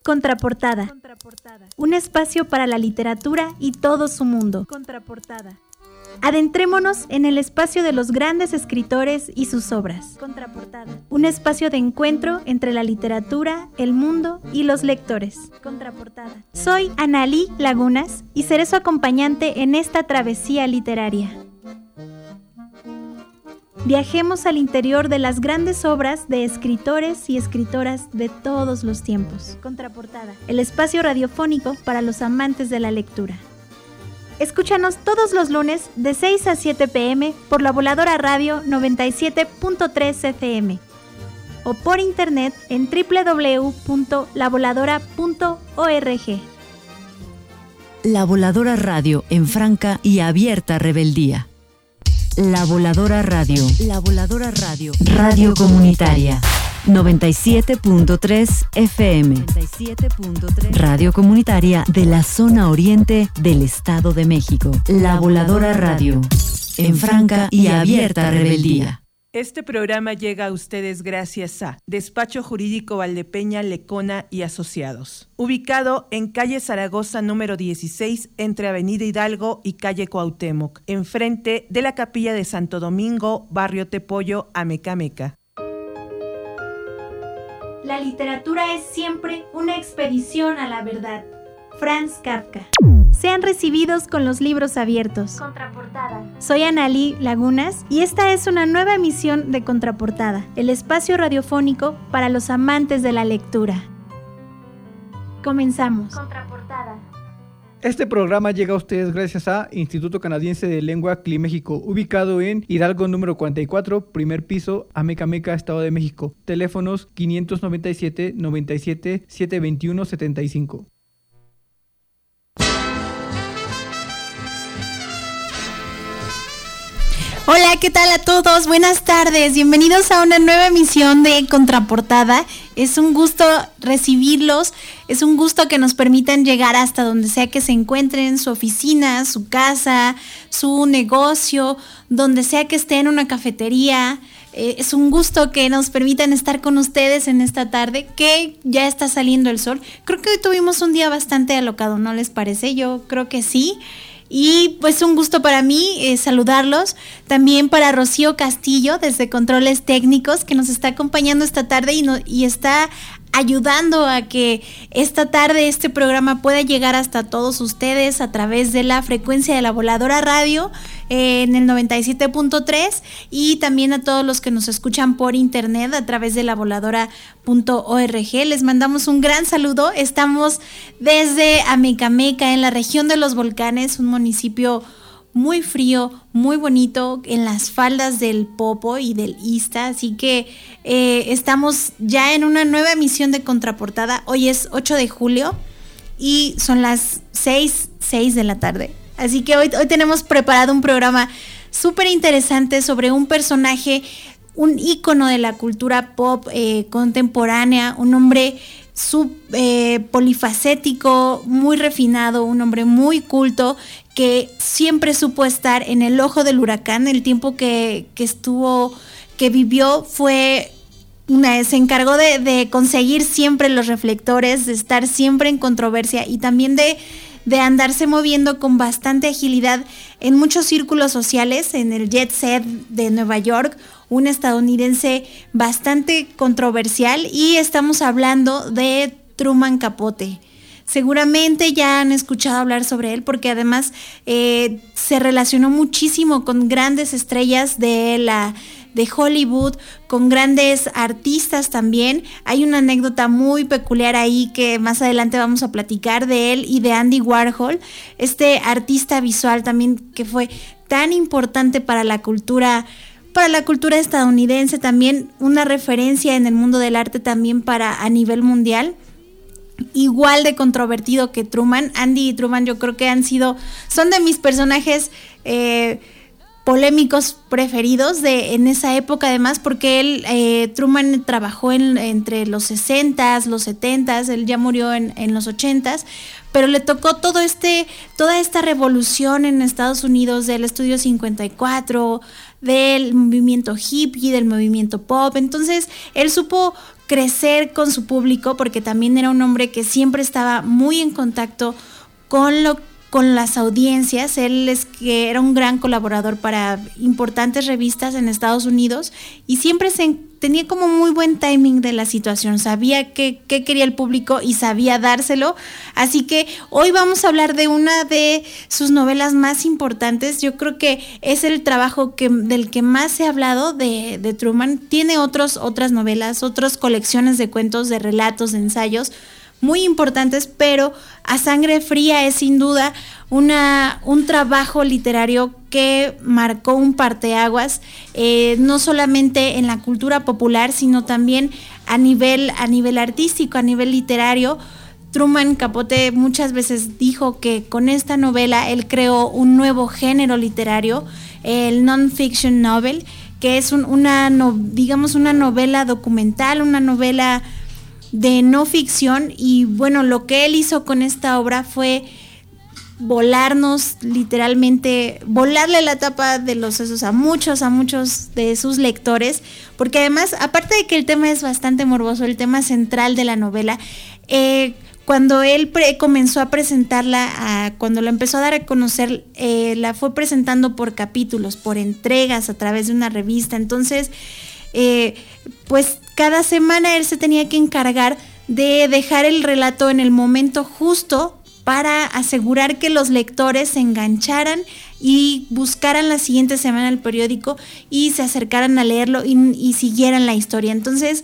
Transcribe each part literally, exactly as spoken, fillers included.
Contraportada. Contraportada. Un espacio para la literatura y todo su mundo. Contraportada. Adentrémonos en el espacio de los grandes escritores y sus obras. Contraportada. Un espacio de encuentro entre la literatura, el mundo y los lectores. Contraportada. Soy Analí Lagunas y seré su acompañante en esta travesía literaria. Viajemos al interior de las grandes obras de escritores y escritoras de todos los tiempos. Contraportada. El espacio radiofónico para los amantes de la lectura. Escúchanos todos los lunes de seis a siete pm por La Voladora Radio noventa y siete punto tres F M o por internet en doble u doble u doble u punto la voladora punto org. La Voladora Radio en franca y abierta rebeldía. La Voladora Radio. La Voladora Radio. Radio comunitaria. noventa y siete punto tres F M. noventa y siete punto tres. Radio comunitaria de la zona oriente del Estado de México. La Voladora Radio. En franca y abierta rebeldía. Este programa llega a ustedes gracias a Despacho Jurídico Valdepeña, Lecona y Asociados, ubicado en calle Zaragoza número dieciséis, entre Avenida Hidalgo y calle Cuauhtémoc, enfrente de la Capilla de Santo Domingo, barrio Tepollo, Amecameca. La literatura es siempre una expedición a la verdad. Franz Kafka. Sean recibidos con los libros abiertos. Contraportada. Soy Analí Lagunas y esta es una nueva emisión de Contraportada, el espacio radiofónico para los amantes de la lectura. Comenzamos. Contraportada. Este programa llega a ustedes gracias a Instituto Canadiense de Lengua C L I México, ubicado en Hidalgo número cuarenta y cuatro, primer piso, Amecameca, Estado de México. Teléfonos quinientos noventa y siete, noventa y siete, setecientos veintiuno, setenta y cinco. Hola, ¿qué tal a todos? Buenas tardes, bienvenidos a una nueva emisión de Contraportada. Es un gusto recibirlos, es un gusto que nos permitan llegar hasta donde sea que se encuentren, su oficina, su casa, su negocio, donde sea que estén, una cafetería. Eh, es un gusto que nos permitan estar con ustedes en esta tarde, que ya está saliendo el sol. Creo que hoy tuvimos un día bastante alocado, ¿no les parece? Yo creo que sí. Y pues un gusto para mí eh, saludarlos, también para Rocío Castillo desde Controles Técnicos, que nos está acompañando esta tarde y, no, y está ayudando a que esta tarde este programa pueda llegar hasta todos ustedes a través de la frecuencia de La Voladora Radio eh, en el noventa y siete punto tres y también a todos los que nos escuchan por internet a través de la voladora punto org. Les mandamos un gran saludo. Estamos desde Amecameca, en la región de los volcanes, un municipio muy frío, muy bonito, en las faldas del Popo y del Ista, así que eh, estamos ya en una nueva emisión de Contraportada. Hoy es ocho de julio y son las seis de la tarde, así que hoy, hoy tenemos preparado un programa súper interesante sobre un personaje, un ícono de la cultura pop eh, contemporánea, un hombre Sub, eh, polifacético, muy refinado, un hombre muy culto que siempre supo estar en el ojo del huracán. El tiempo que, que estuvo, que vivió fue una, se encargó de, de conseguir siempre los reflectores, de estar siempre en controversia y también de, de andarse moviendo con bastante agilidad en muchos círculos sociales, en el jet set de Nueva York, un estadounidense bastante controversial, y estamos hablando de Truman Capote. Seguramente ya han escuchado hablar sobre él porque además eh, se relacionó muchísimo con grandes estrellas de la de Hollywood, con grandes artistas también. Hay una anécdota muy peculiar ahí que más adelante vamos a platicar de él y de Andy Warhol, este artista visual también que fue tan importante para la cultura para la cultura estadounidense, también una referencia en el mundo del arte también para a nivel mundial. Igual de controvertido que Truman. Andy y Truman yo creo que han sido, son de mis personajes eh, polémicos preferidos de en esa época, además porque él, eh, Truman trabajó en, entre los sesentas, los setentas, él ya murió en, en los ochentas, pero le tocó todo este, toda esta revolución en Estados Unidos del Estudio cincuenta y cuatro, del movimiento hippie, del movimiento pop. Entonces él supo crecer con su público, porque también era un hombre que siempre estaba muy en contacto con lo con las audiencias. Él es que era un gran colaborador para importantes revistas en Estados Unidos y siempre se, tenía como muy buen timing de la situación, sabía qué, qué quería el público y sabía dárselo. Así que hoy vamos a hablar de una de sus novelas más importantes. Yo creo que es el trabajo que, del que más se ha hablado de, de Truman. Tiene otros, otras novelas, otras colecciones de cuentos, de relatos, de ensayos muy importantes, pero A Sangre Fría es sin duda una, un trabajo literario que marcó un parteaguas, eh, no solamente en la cultura popular, sino también a nivel, a nivel artístico, a nivel literario. Truman Capote muchas veces dijo que con esta novela él creó un nuevo género literario, el non-fiction novel, que es un, una, no, digamos, una novela documental, una novela de no ficción. Y bueno, lo que él hizo con esta obra fue volarnos, literalmente, volarle la tapa de los sesos a muchos, a muchos de sus lectores, porque además, aparte de que el tema es bastante morboso, el tema central de la novela, eh, cuando él pre- comenzó a presentarla, a, cuando la empezó a dar a conocer, eh, la fue presentando por capítulos, por entregas, a través de una revista. Entonces, eh, pues cada semana él se tenía que encargar de dejar el relato en el momento justo para asegurar que los lectores se engancharan y buscaran la siguiente semana el periódico y se acercaran a leerlo y, y siguieran la historia. Entonces,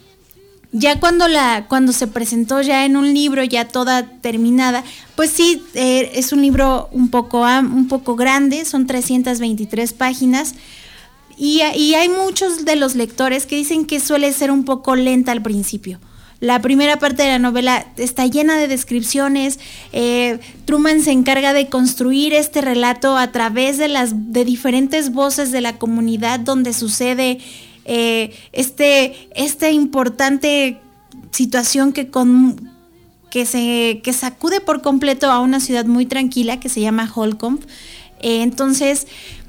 ya cuando la cuando se presentó ya en un libro, ya toda terminada, pues sí, eh, es un libro un poco, un poco grande, son trescientas veintitrés páginas. Y, y hay muchos de los lectores que dicen que suele ser un poco lenta al principio. La primera parte de la novela está llena de descripciones. eh, Truman se encarga de construir este relato a través de las de diferentes voces de la comunidad donde sucede eh, este, esta importante situación que, con, que, se, que sacude por completo a una ciudad muy tranquila que se llama Holcomb. Eh, entonces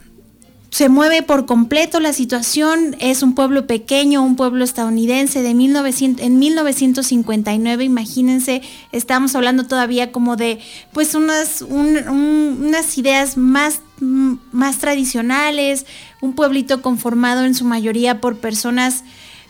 se mueve por completo la situación. Es un pueblo pequeño, un pueblo estadounidense de mil novecientos, en mil novecientos cincuenta y nueve. Imagínense, estamos hablando todavía como de pues unas, un, un, unas ideas más, más tradicionales, un pueblito conformado en su mayoría por personas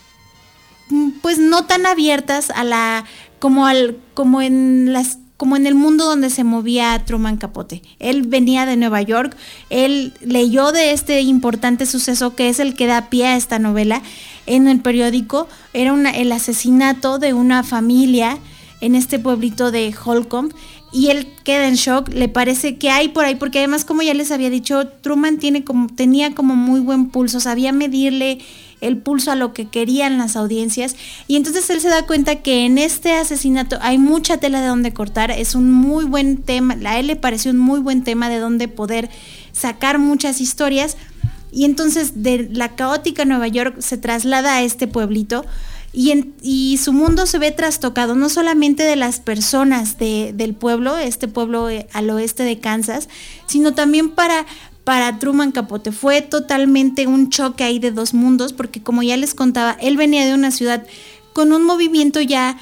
pues no tan abiertas a la como al como en las como en el mundo donde se movía Truman Capote. Él venía de Nueva York, él leyó de este importante suceso que es el que da pie a esta novela en el periódico. Era una, el asesinato de una familia en este pueblito de Holcomb, y él queda en shock. Le parece que hay por ahí, porque además, como ya les había dicho, Truman tiene como, tenía como muy buen pulso, sabía medirle el pulso a lo que querían las audiencias, y entonces él se da cuenta que en este asesinato hay mucha tela de donde cortar. Es un muy buen tema, a él le pareció un muy buen tema de donde poder sacar muchas historias, y entonces de la caótica Nueva York se traslada a este pueblito, y, en, y su mundo se ve trastocado, no solamente de las personas de, del pueblo, este pueblo al oeste de Kansas, sino también para Para Truman Capote fue totalmente un choque ahí de dos mundos, porque como ya les contaba, él venía de una ciudad con un movimiento ya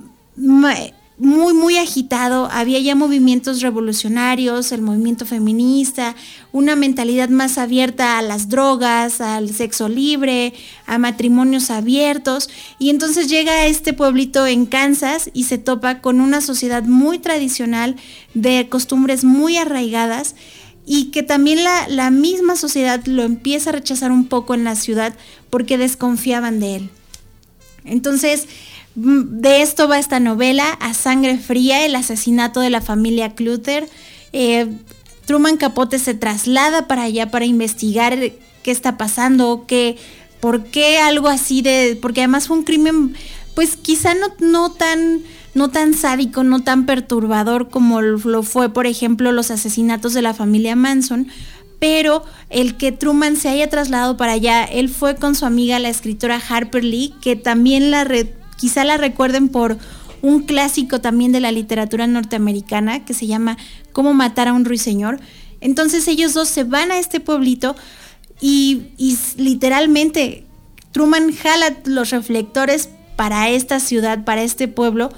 muy, muy agitado. Había ya movimientos revolucionarios, el movimiento feminista, una mentalidad más abierta a las drogas, al sexo libre, a matrimonios abiertos. Y entonces llega a este pueblito en Kansas y se topa con una sociedad muy tradicional, de costumbres muy arraigadas, y que también la, la misma sociedad lo empieza a rechazar un poco en la ciudad porque desconfiaban de él. Entonces, de esto va esta novela, A Sangre Fría, el asesinato de la familia Clutter. Eh, Truman Capote se traslada para allá para investigar qué está pasando, qué, por qué algo así de... Porque además fue un crimen, pues quizá no, no tan... no tan sádico, no tan perturbador como lo fue, por ejemplo, los asesinatos de la familia Manson, pero el que Truman se haya trasladado para allá, él fue con su amiga, la escritora Harper Lee, que también la re, quizá la recuerden por un clásico también de la literatura norteamericana que se llama Cómo matar a un ruiseñor. Entonces ellos dos se van a este pueblito y, y literalmente Truman jala los reflectores para esta ciudad, para este pueblo,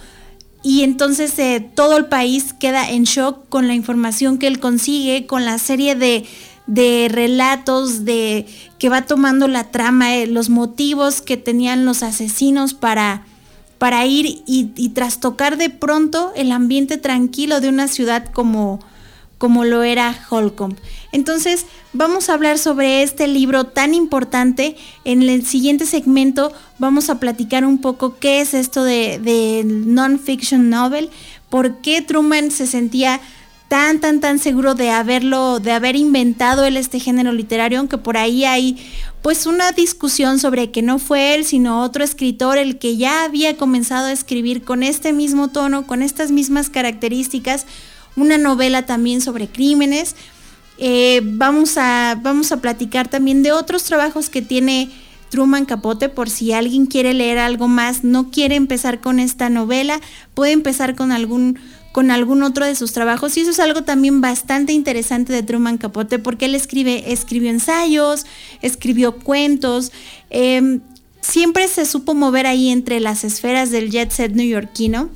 y entonces eh, todo el país queda en shock con la información que él consigue, con la serie de, de relatos de, que va tomando la trama, eh, los motivos que tenían los asesinos para, para ir y, y trastocar de pronto el ambiente tranquilo de una ciudad como, como lo era Holcomb. Entonces vamos a hablar sobre este libro tan importante. En el siguiente segmento vamos a platicar un poco qué es esto de, de non-fiction novel, por qué Truman se sentía tan, tan, tan seguro de haberlo, de haber inventado él este género literario, aunque por ahí hay pues una discusión sobre que no fue él, sino otro escritor el que ya había comenzado a escribir con este mismo tono, con estas mismas características, una novela también sobre crímenes. Eh, vamos a, vamos a platicar también de otros trabajos que tiene Truman Capote, por si alguien quiere leer algo más, no quiere empezar con esta novela, puede empezar con algún, con algún otro de sus trabajos, y eso es algo también bastante interesante de Truman Capote, porque él escribe, escribió ensayos, escribió cuentos, eh, siempre se supo mover ahí entre las esferas del jet set neoyorquino,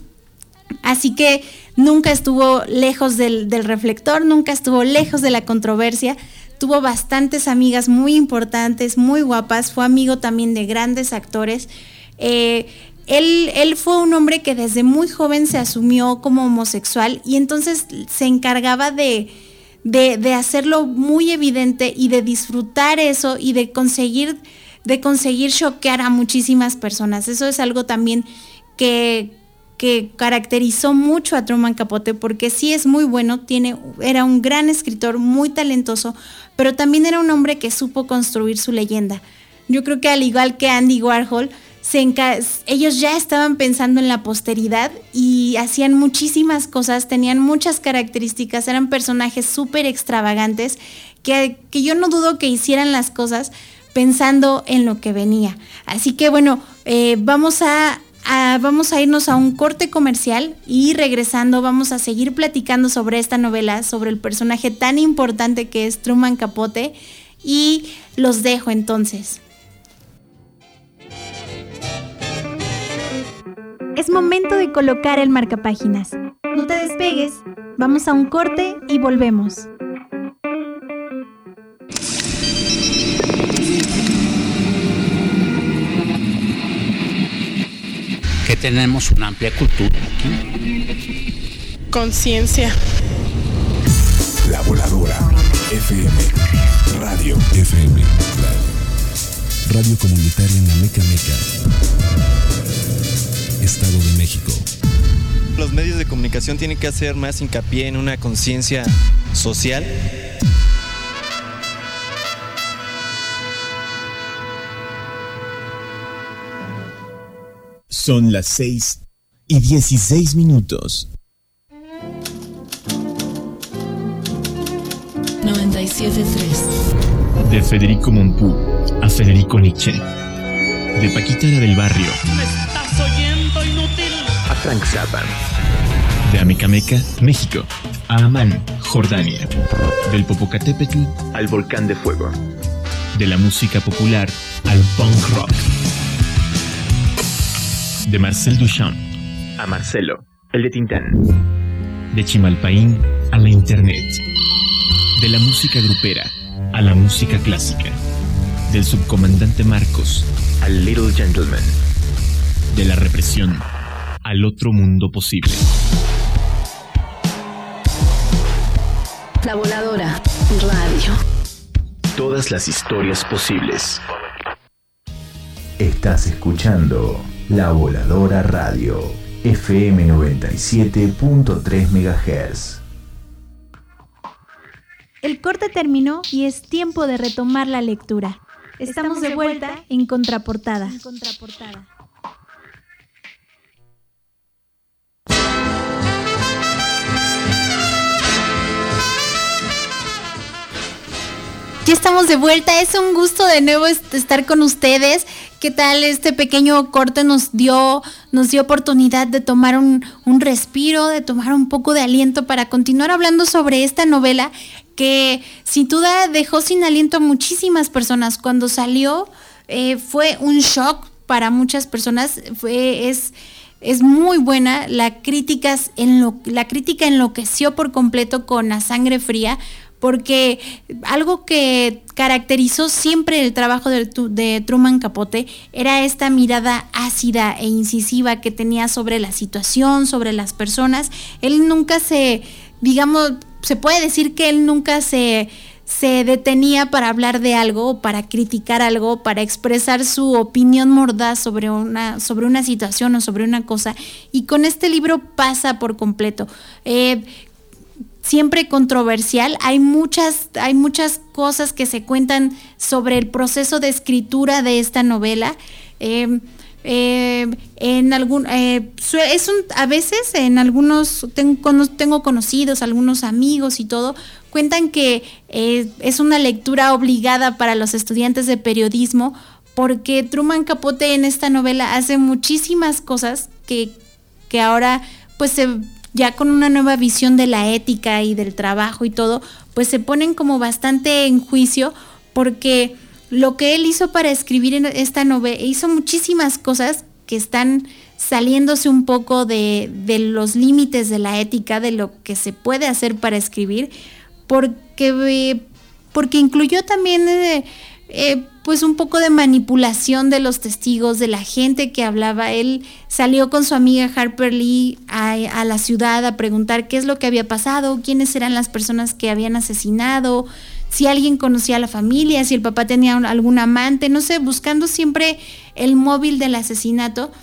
así que nunca estuvo lejos del, del reflector, nunca estuvo lejos de la controversia, tuvo bastantes amigas muy importantes, muy guapas, fue amigo también de grandes actores. Eh, él, él fue un hombre que desde muy joven se asumió como homosexual y entonces se encargaba de, de, de hacerlo muy evidente y de disfrutar eso y de conseguir, de conseguir choquear a muchísimas personas. Eso es algo también que... que caracterizó mucho a Truman Capote, porque sí es muy bueno, tiene, era un gran escritor, muy talentoso, pero también era un hombre que supo construir su leyenda. Yo creo que al igual que Andy Warhol, se enca- ellos ya estaban pensando en la posteridad y hacían muchísimas cosas, tenían muchas características, eran personajes súper extravagantes, que, que yo no dudo que hicieran las cosas pensando en lo que venía. Así que bueno, eh, vamos a... Uh, vamos a irnos a un corte comercial y regresando vamos a seguir platicando sobre esta novela, sobre el personaje tan importante que es Truman Capote, y los dejo entonces. Es momento de colocar el marcapáginas. No te despegues, vamos a un corte y volvemos. Que tenemos una amplia cultura aquí. Conciencia. La Voladora F M. Radio F M. Radio, Radio Comunitaria en Amecameca, Estado de México. Los medios de comunicación tienen que hacer más hincapié en una conciencia social. Son las seis y dieciséis minutos. noventa y siete punto tres. De Federico Mompou a Federico Nietzsche. De Paquita la del Barrio. ¿Me estás oyendo, inútil? A Frank Zappa. De Amecameca, México, a Amán, Jordania. Del Popocatépetl al Volcán de Fuego. De la música popular al punk rock. De Marcel Duchamp a Marcelo, el de Tintán. De Chimalpaín a la internet. De la música grupera a la música clásica. Del subcomandante Marcos al Little Gentleman. De la represión al otro mundo posible. La Voladora Radio. Todas las historias posibles. Estás escuchando La Voladora Radio, F M noventa y siete punto tres megahertz. El corte terminó y es tiempo de retomar la lectura. Estamos de vuelta en Contraportada. En Contraportada. Ya estamos de vuelta, es un gusto de nuevo estar con ustedes. ¿Qué tal? Este pequeño corte nos dio, nos dio oportunidad de tomar un, un respiro, de tomar un poco de aliento para continuar hablando sobre esta novela que sin duda dejó sin aliento a muchísimas personas. Cuando salió eh, fue un shock para muchas personas, fue, es, es muy buena. La crítica, en lo, la crítica enloqueció por completo con A Sangre Fría, porque algo que caracterizó siempre el trabajo de, de Truman Capote era esta mirada ácida e incisiva que tenía sobre la situación, sobre las personas. Él nunca se, digamos, se puede decir que él nunca se, se detenía para hablar de algo, para criticar algo, para expresar su opinión mordaz sobre una, sobre una situación o sobre una cosa. Y con este libro pasa por completo. Eh, Siempre controversial, hay muchas, hay muchas cosas que se cuentan sobre el proceso de escritura de esta novela. Eh, eh, en algún, eh, es un, a veces en algunos tengo, tengo conocidos, algunos amigos y todo, cuentan que eh, es una lectura obligada para los estudiantes de periodismo, porque Truman Capote en esta novela hace muchísimas cosas que, que ahora pues se ya con una nueva visión de la ética y del trabajo y todo, pues se ponen como bastante en juicio, porque lo que él hizo para escribir en esta novela, hizo muchísimas cosas que están saliéndose un poco de, de los límites de la ética, de lo que se puede hacer para escribir, porque, porque incluyó también eh, eh, pues un poco de manipulación de los testigos, de la gente que hablaba. Él salió con su amiga Harper Lee a, a la ciudad a preguntar qué es lo que había pasado, quiénes eran las personas que habían asesinado, si alguien conocía a la familia, si el papá tenía un, algún amante, no sé, buscando siempre el móvil del asesinato.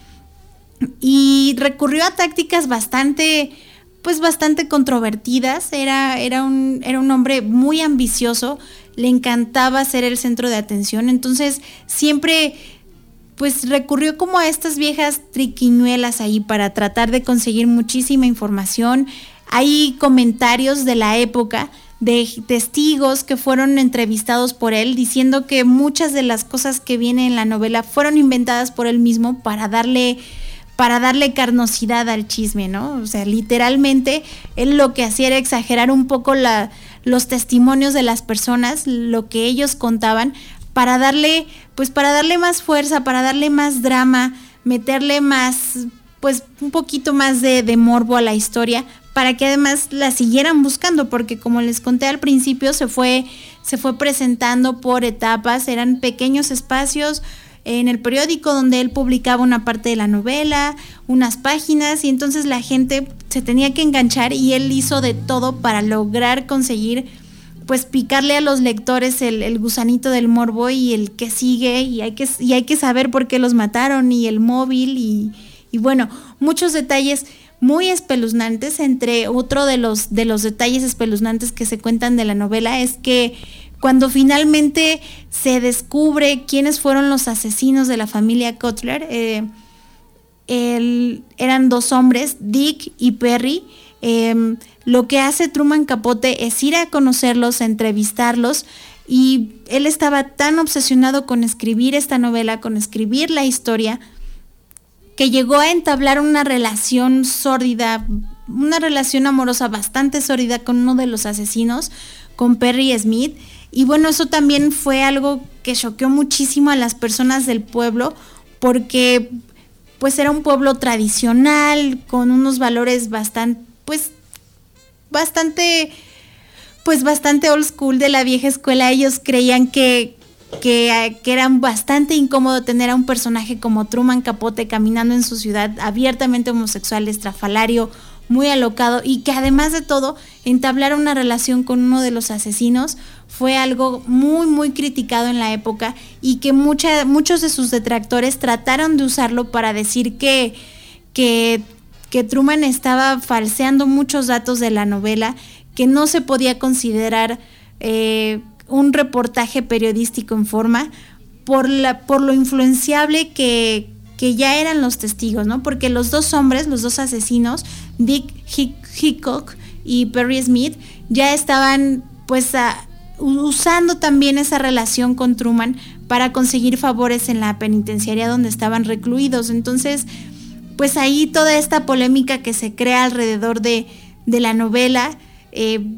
Y recurrió a tácticas bastante, pues bastante controvertidas. Era, era un, era un hombre muy ambicioso, le encantaba ser el centro de atención, entonces siempre pues recurrió como a estas viejas triquiñuelas ahí para tratar de conseguir muchísima información. Hay comentarios de la época de testigos que fueron entrevistados por él diciendo que muchas de las cosas que vienen en la novela fueron inventadas por él mismo para darle para darle carnosidad al chisme, ¿no? O sea, literalmente él lo que hacía era exagerar un poco la, los testimonios de las personas, lo que ellos contaban, para darle, pues para darle más fuerza, para darle más drama, meterle más, pues un poquito más de, de morbo a la historia, para que además la siguieran buscando, porque como les conté al principio, se fue, se fue presentando por etapas, eran pequeños espacios en el periódico donde él publicaba una parte de la novela, unas páginas, y entonces la gente se tenía que enganchar, y él hizo de todo para lograr conseguir, pues picarle a los lectores el, el gusanito del morbo y el que sigue, y hay que, y hay que saber por qué los mataron, y el móvil, y, y bueno, muchos detalles muy espeluznantes. Entre otro de los, de los detalles espeluznantes que se cuentan de la novela es que cuando finalmente se descubre quiénes fueron los asesinos de la familia Cutler, eh, el, eran dos hombres, Dick y Perry. Eh, lo que hace Truman Capote es ir a conocerlos, a entrevistarlos, y él estaba tan obsesionado con escribir esta novela, con escribir la historia, que llegó a entablar una relación sórdida, una relación amorosa bastante sórdida con uno de los asesinos, con Perry Smith. Y bueno, eso también fue algo que choqueó muchísimo a las personas del pueblo, porque pues era un pueblo tradicional, con unos valores bastante, pues, bastante, pues bastante old school, de la vieja escuela. Ellos creían que, que, que era bastante incómodo tener a un personaje como Truman Capote caminando en su ciudad, abiertamente homosexual, estrafalario, muy alocado, y que además de todo entablar una relación con uno de los asesinos fue algo muy muy criticado en la época, y que mucha, muchos de sus detractores trataron de usarlo para decir que, que, que Truman estaba falseando muchos datos de la novela, que no se podía considerar eh, un reportaje periodístico en forma por, la, por lo influenciable que que ya eran los testigos, ¿no? Porque los dos hombres, los dos asesinos, Dick Hickok y Perry Smith, ya estaban pues a, usando también esa relación con Truman para conseguir favores en la penitenciaria donde estaban recluidos. Entonces, pues ahí toda esta polémica que se crea alrededor de, de la novela, eh,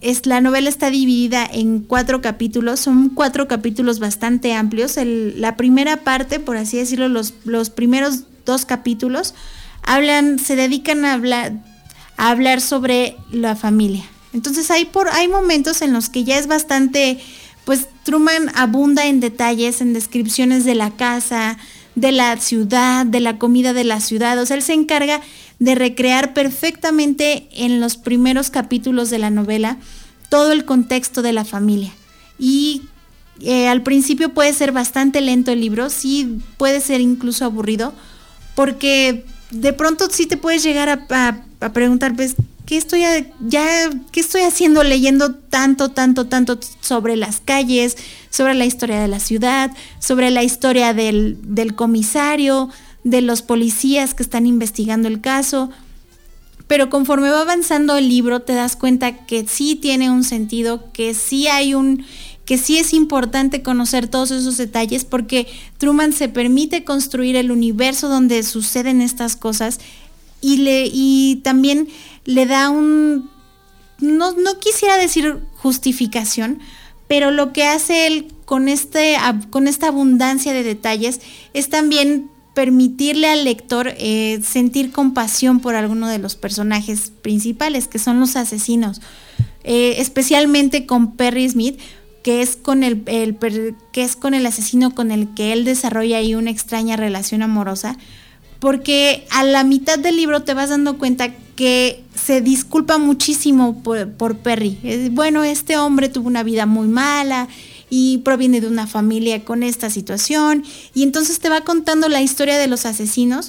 es, la novela está dividida en cuatro capítulos, son cuatro capítulos bastante amplios. El, la primera parte, por así decirlo, los, los primeros dos capítulos hablan, se dedican a hablar, a hablar sobre la familia. Entonces hay, por, hay momentos en los que ya es bastante, pues Truman abunda en detalles, en descripciones de la casa, de la ciudad, de la comida de la ciudad. O sea, él se encarga de recrear perfectamente en los primeros capítulos de la novela todo el contexto de la familia. Y eh, al principio puede ser bastante lento el libro, sí puede ser incluso aburrido, porque de pronto sí te puedes llegar a, a, a preguntar, pues, ¿qué estoy, a, ya, ¿qué estoy haciendo leyendo tanto, tanto, tanto sobre las calles, sobre la historia de la ciudad, sobre la historia del, del comisario, de los policías que están investigando el caso? Pero conforme va avanzando el libro te das cuenta que sí tiene un sentido, que sí hay un, que sí es importante conocer todos esos detalles, porque Truman se permite construir el universo donde suceden estas cosas y le, y también le da un, no, no quisiera decir justificación, pero lo que hace él con este, con esta abundancia de detalles es también permitirle al lector eh, sentir compasión por alguno de los personajes principales, que son los asesinos, eh, especialmente con Perry Smith, que es con el, el que es con el asesino con el que él desarrolla ahí una extraña relación amorosa, porque a la mitad del libro te vas dando cuenta que se disculpa muchísimo por, por Perry. Eh, bueno, este hombre tuvo una vida muy mala y proviene de una familia con esta situación, y entonces te va contando la historia de los asesinos,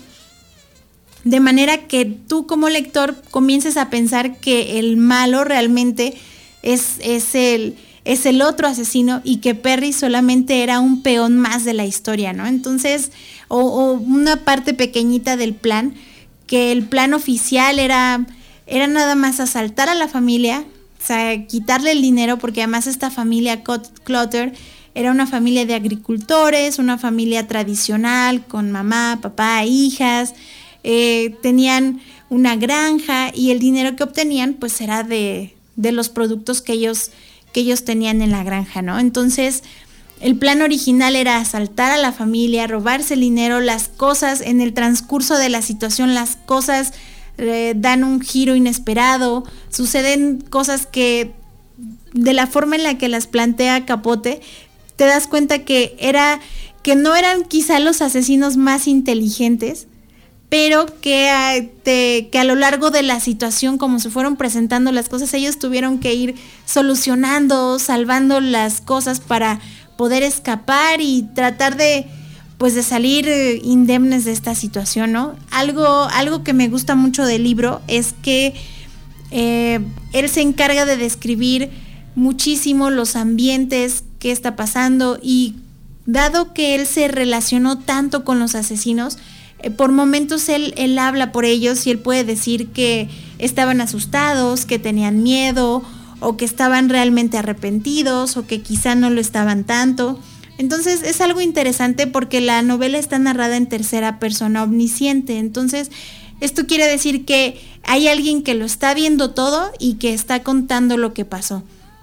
de manera que tú como lector comiences a pensar que el malo realmente es, es, el, es el otro asesino y que Perry solamente era un peón más de la historia, ¿no? Entonces, o, o una parte pequeñita del plan, que el plan oficial era, era nada más asaltar a la familia, o sea, quitarle el dinero, porque además esta familia Clutter era una familia de agricultores, una familia tradicional con mamá, papá, hijas, eh, tenían una granja y el dinero que obtenían pues era de, de los productos que ellos, que ellos tenían en la granja, ¿no? Entonces el plan original era asaltar a la familia, robarse el dinero, las cosas en el transcurso de la situación, las cosas Eh, dan un giro inesperado, suceden cosas que de la forma en la que las plantea Capote te das cuenta que era que no eran quizá los asesinos más inteligentes, pero que a, te, que a lo largo de la situación, como se fueron presentando las cosas, ellos tuvieron que ir solucionando, salvando las cosas para poder escapar y tratar de pues de salir eh, indemnes de esta situación, ¿no? Algo, algo que me gusta mucho del libro es que eh, él se encarga de describir muchísimo los ambientes que está pasando, y dado que él se relacionó tanto con los asesinos, eh, por momentos él, él habla por ellos y él puede decir que estaban asustados, que tenían miedo, o que estaban realmente arrepentidos, o que quizá no lo estaban tanto. Entonces es algo interesante porque la novela está narrada en tercera persona omnisciente. Entonces esto quiere decir que hay alguien que lo está viendo todo y que está contando lo que pasó.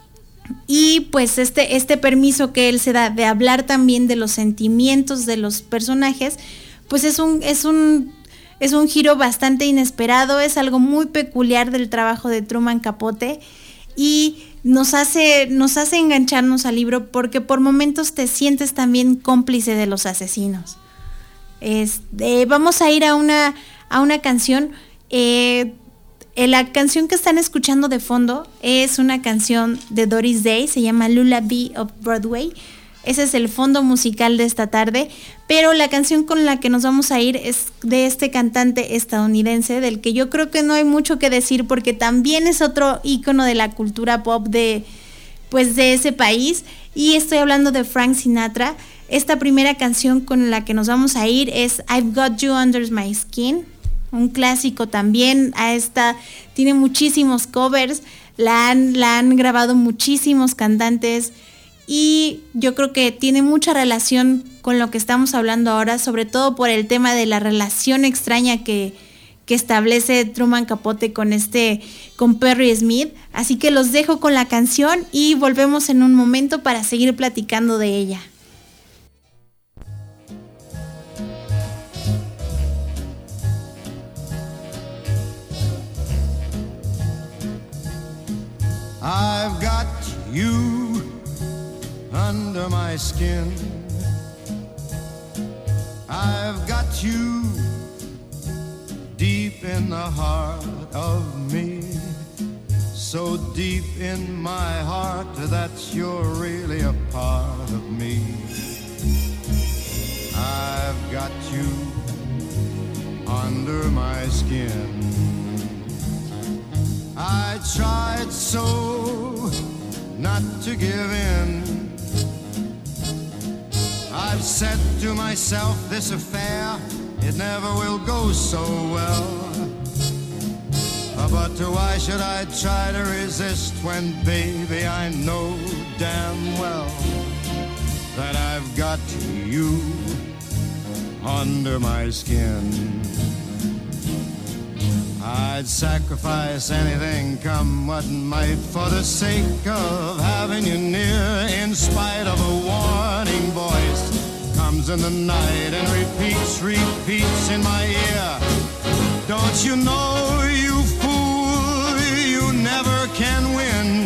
Y pues este, este permiso que él se da de hablar también de los sentimientos de los personajes, pues es un, es un, es un giro bastante inesperado, es algo muy peculiar del trabajo de Truman Capote, y nos hace, nos hace engancharnos al libro porque por momentos te sientes también cómplice de los asesinos. Este, vamos a ir a una, a una canción. Eh, la canción que están escuchando de fondo es una canción de Doris Day, se llama Lullaby of Broadway. Ese es el fondo musical de esta tarde, pero la canción con la que nos vamos a ir es de este cantante estadounidense, del que yo creo que no hay mucho que decir porque también es otro ícono de la cultura pop de, pues de ese país, y estoy hablando de Frank Sinatra. Esta primera canción con la que nos vamos a ir es I've Got You Under My Skin, un clásico también. A esta tiene muchísimos covers, la han, la han grabado muchísimos cantantes, y yo creo que tiene mucha relación con lo que estamos hablando ahora, sobre todo por el tema de la relación extraña que, que establece Truman Capote con este, con Perry Smith. Así que los dejo con la canción y volvemos en un momento para seguir platicando de ella. I've got you under my skin. I've got you deep in the heart of me, so deep in my heart that you're really a part of me. I've got you under my skin. I tried so not to give in. I've said to myself, this affair, it never will go so well. But why should I try to resist when, baby, I know damn well that I've got you under my skin. I'd sacrifice anything, come what might, for the sake of having you near, in spite of a warning voice comes in the night and repeats, repeats in my ear. Don't you know, you fool, you never can win.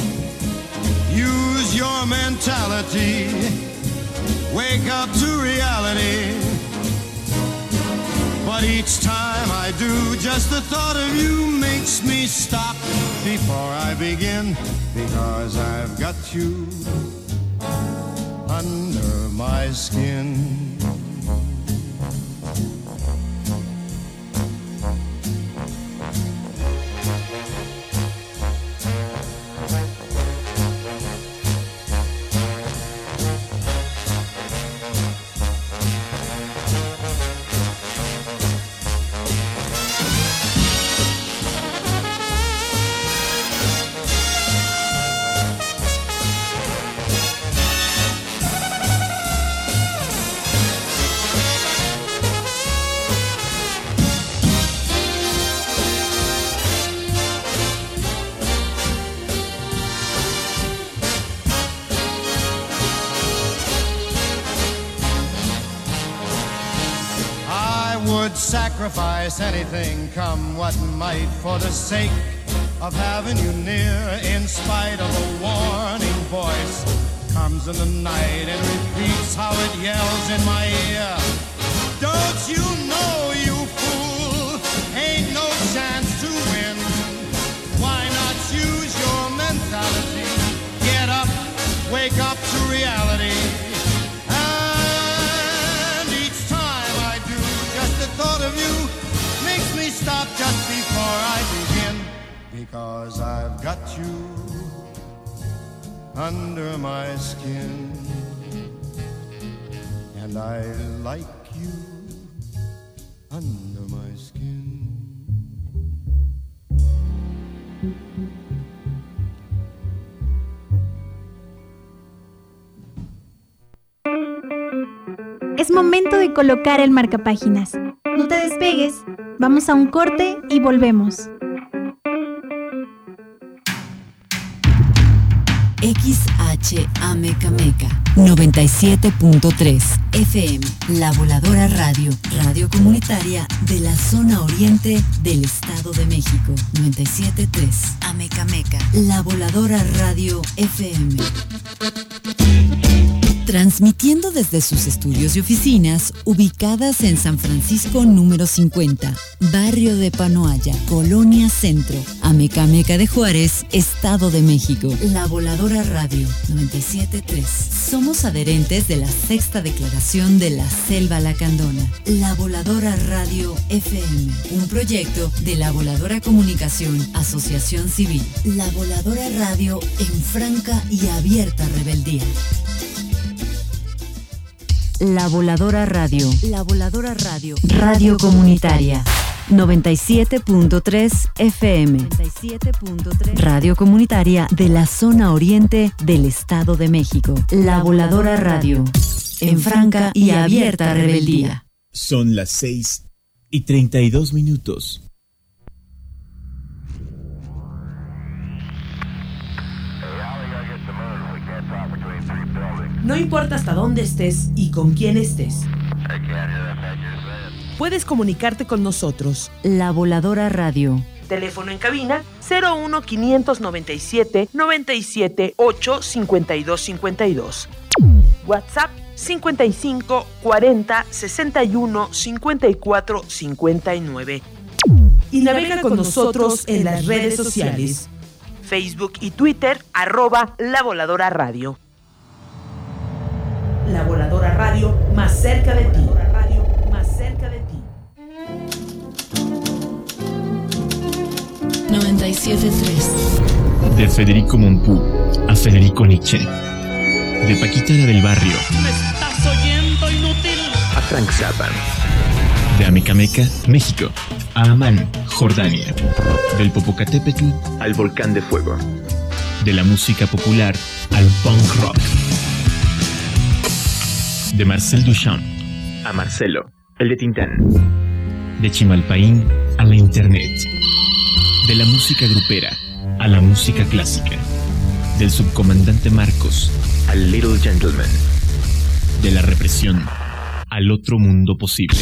Use your mentality, wake up to reality. But each time I do, just the thought of you makes me stop before I begin, because I've got you under my skin. Sacrifice anything, come what might, for the sake of having you near, in spite of a warning voice comes in the night and repeats how it yells in my ear. Don't you know, you fool, ain't no chance to win. Why not use your mentality, get up, wake up to reality. Thought of you makes me stop just before I begin, because I've got you under my skin, and I like you under my skin. Es momento de colocar el marcapáginas. No te despegues, vamos a un corte y volvemos. X H A Mecameca noventa y siete punto tres F M, La Voladora Radio, radio comunitaria de la zona oriente del Estado de México. noventa y siete punto tres Amecameca, La Voladora Radio F M. Transmitiendo desde sus estudios y oficinas ubicadas en San Francisco número cincuenta, barrio de Panoaya, Colonia Centro, Amecameca de Juárez, Estado de México. La Voladora Radio noventa y siete punto tres. Somos adherentes de la sexta declaración de la Selva Lacandona. La Voladora Radio F M, un proyecto de La Voladora Comunicación, Asociación Civil. La Voladora Radio en franca y abierta rebeldía. La Voladora Radio. La Voladora Radio. Radio comunitaria. noventa y siete punto tres F M. noventa y siete punto tres. Radio comunitaria de la zona oriente del Estado de México. La Voladora Radio. En franca y abierta rebeldía. Son las seis y treinta y dos minutos. No importa hasta dónde estés y con quién estés. Puedes comunicarte con nosotros. La Voladora Radio. Teléfono en cabina cero uno quinientos noventa y siete noventa y siete ocho cincuenta y dos cincuenta y dos. WhatsApp cincuenta y cinco cuarenta sesenta y uno cincuenta y cuatro cincuenta y nueve. Y navega con nosotros en las redes sociales. Facebook y Twitter, arroba La Voladora Radio. La Voladora Radio, más cerca de ti. Radio, más cerca de ti. noventa y siete punto tres. De Federico Mompou a Federico Nietzsche. De Paquita la del Barrio. ¿Me estás oyendo, inútil? A Frank Zappa. De Amecameca, México, a Amán, Jordania. Del Popocatépetl al Volcán de Fuego. De la música popular al punk rock. De Marcel Duchamp a Marcelo, el de Tintán. De Chimalpaín a la internet. De la música grupera a la música clásica. Del subcomandante Marcos al Little Gentleman. De la represión al otro mundo posible.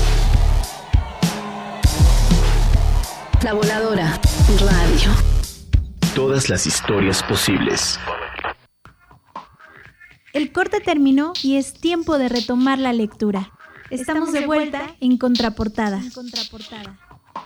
La Voladora Radio. Todas las historias posibles. El corte terminó y es tiempo de retomar la lectura. Estamos de vuelta en Contraportada. En Contraportada.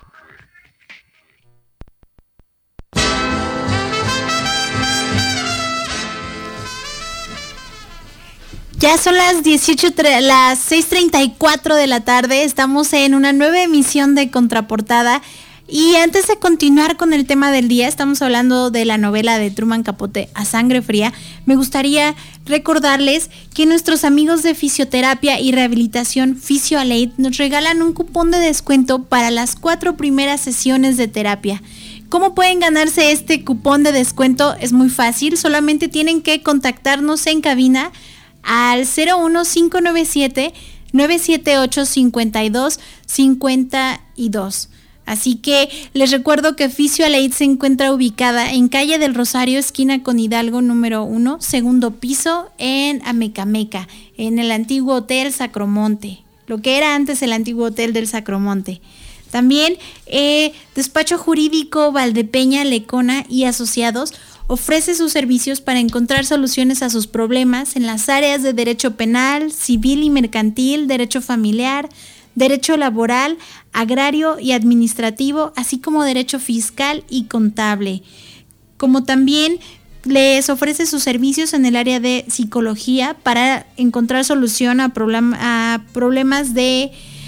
Ya son las dieciocho, las seis treinta y cuatro de la tarde. Estamos en una nueva emisión de Contraportada. Y antes de continuar con el tema del día, estamos hablando de la novela de Truman Capote, A Sangre Fría. Me gustaría recordarles que nuestros amigos de fisioterapia y rehabilitación PhysioAlate nos regalan un cupón de descuento para las cuatro primeras sesiones de terapia. ¿Cómo pueden ganarse este cupón de descuento? Es muy fácil, solamente tienen que contactarnos en cabina al cero uno cinco nueve siete nueve siete ocho cinco dos cinco dos. Así que les recuerdo que PhysioAlate se encuentra ubicada en calle del Rosario, esquina con Hidalgo número uno, segundo piso, en Amecameca, en el antiguo Hotel Sacromonte, lo que era antes el antiguo Hotel del Sacromonte. También eh, Despacho Jurídico Valdepeña, Lecona y Asociados ofrece sus servicios para encontrar soluciones a sus problemas en las áreas de derecho penal, civil y mercantil, derecho familiar, derecho laboral, agrario y administrativo, así como derecho fiscal y contable. Como también les ofrece sus servicios en el área de psicología para encontrar solución a, problem- a problemas de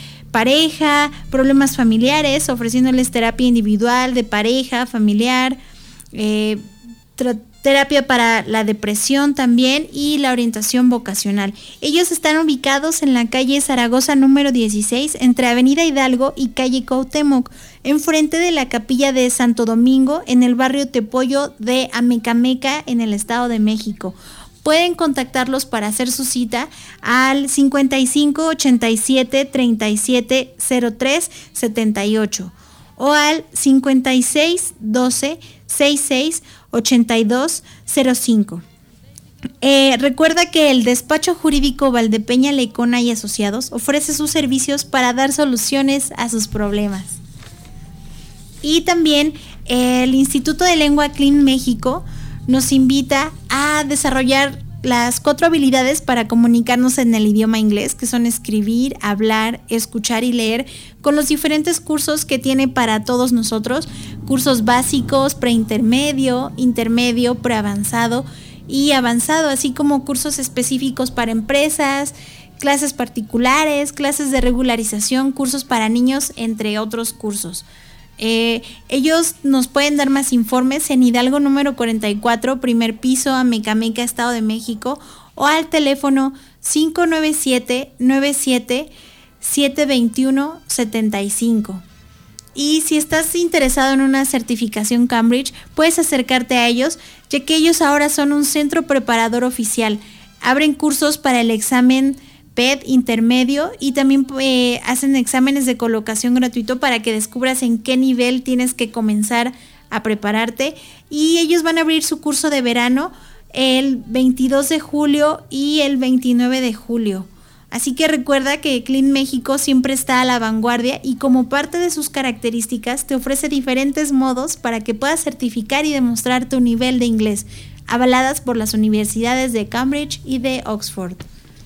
pareja, problemas familiares, ofreciéndoles terapia individual, de pareja, familiar, eh, tra- terapia para la depresión también y la orientación vocacional. Ellos están ubicados en la calle Zaragoza número dieciséis, entre Avenida Hidalgo y calle Cuauhtémoc, enfrente de la capilla de Santo Domingo, en el barrio Tepollo de Amecameca, en el Estado de México. Pueden contactarlos para hacer su cita al cincuenta y cinco ochenta y siete treinta y siete cero tres setenta y ocho o al cincuenta y seis doce sesenta y seis ochenta y dos cero cinco. Eh, recuerda que el Despacho Jurídico Valdepeña, Lecona y Asociados ofrece sus servicios para dar soluciones a sus problemas. Y también eh, el Instituto de Lengua Clean México nos invita a desarrollar las cuatro habilidades para comunicarnos en el idioma inglés, que son escribir, hablar, escuchar y leer, con los diferentes cursos que tiene para todos nosotros, cursos básicos, preintermedio, intermedio, preavanzado y avanzado, así como cursos específicos para empresas, clases particulares, clases de regularización, cursos para niños, entre otros cursos. Eh, ellos nos pueden dar más informes en Hidalgo número cuarenta y cuatro, primer piso, Amecameca, Estado de México, o al teléfono cinco nueve siete nueve siete siete dos uno siete cinco. Y si estás interesado en una certificación Cambridge, puedes acercarte a ellos, ya que ellos ahora son un centro preparador oficial. Abren cursos para el examen P E D intermedio, y también eh, hacen exámenes de colocación gratuito para que descubras en qué nivel tienes que comenzar a prepararte. Y ellos van a abrir su curso de verano el veintidós de julio y el veintinueve de julio. Así que recuerda que Clean México siempre está a la vanguardia y como parte de sus características te ofrece diferentes modos para que puedas certificar y demostrar tu nivel de inglés, avaladas por las universidades de Cambridge y de Oxford.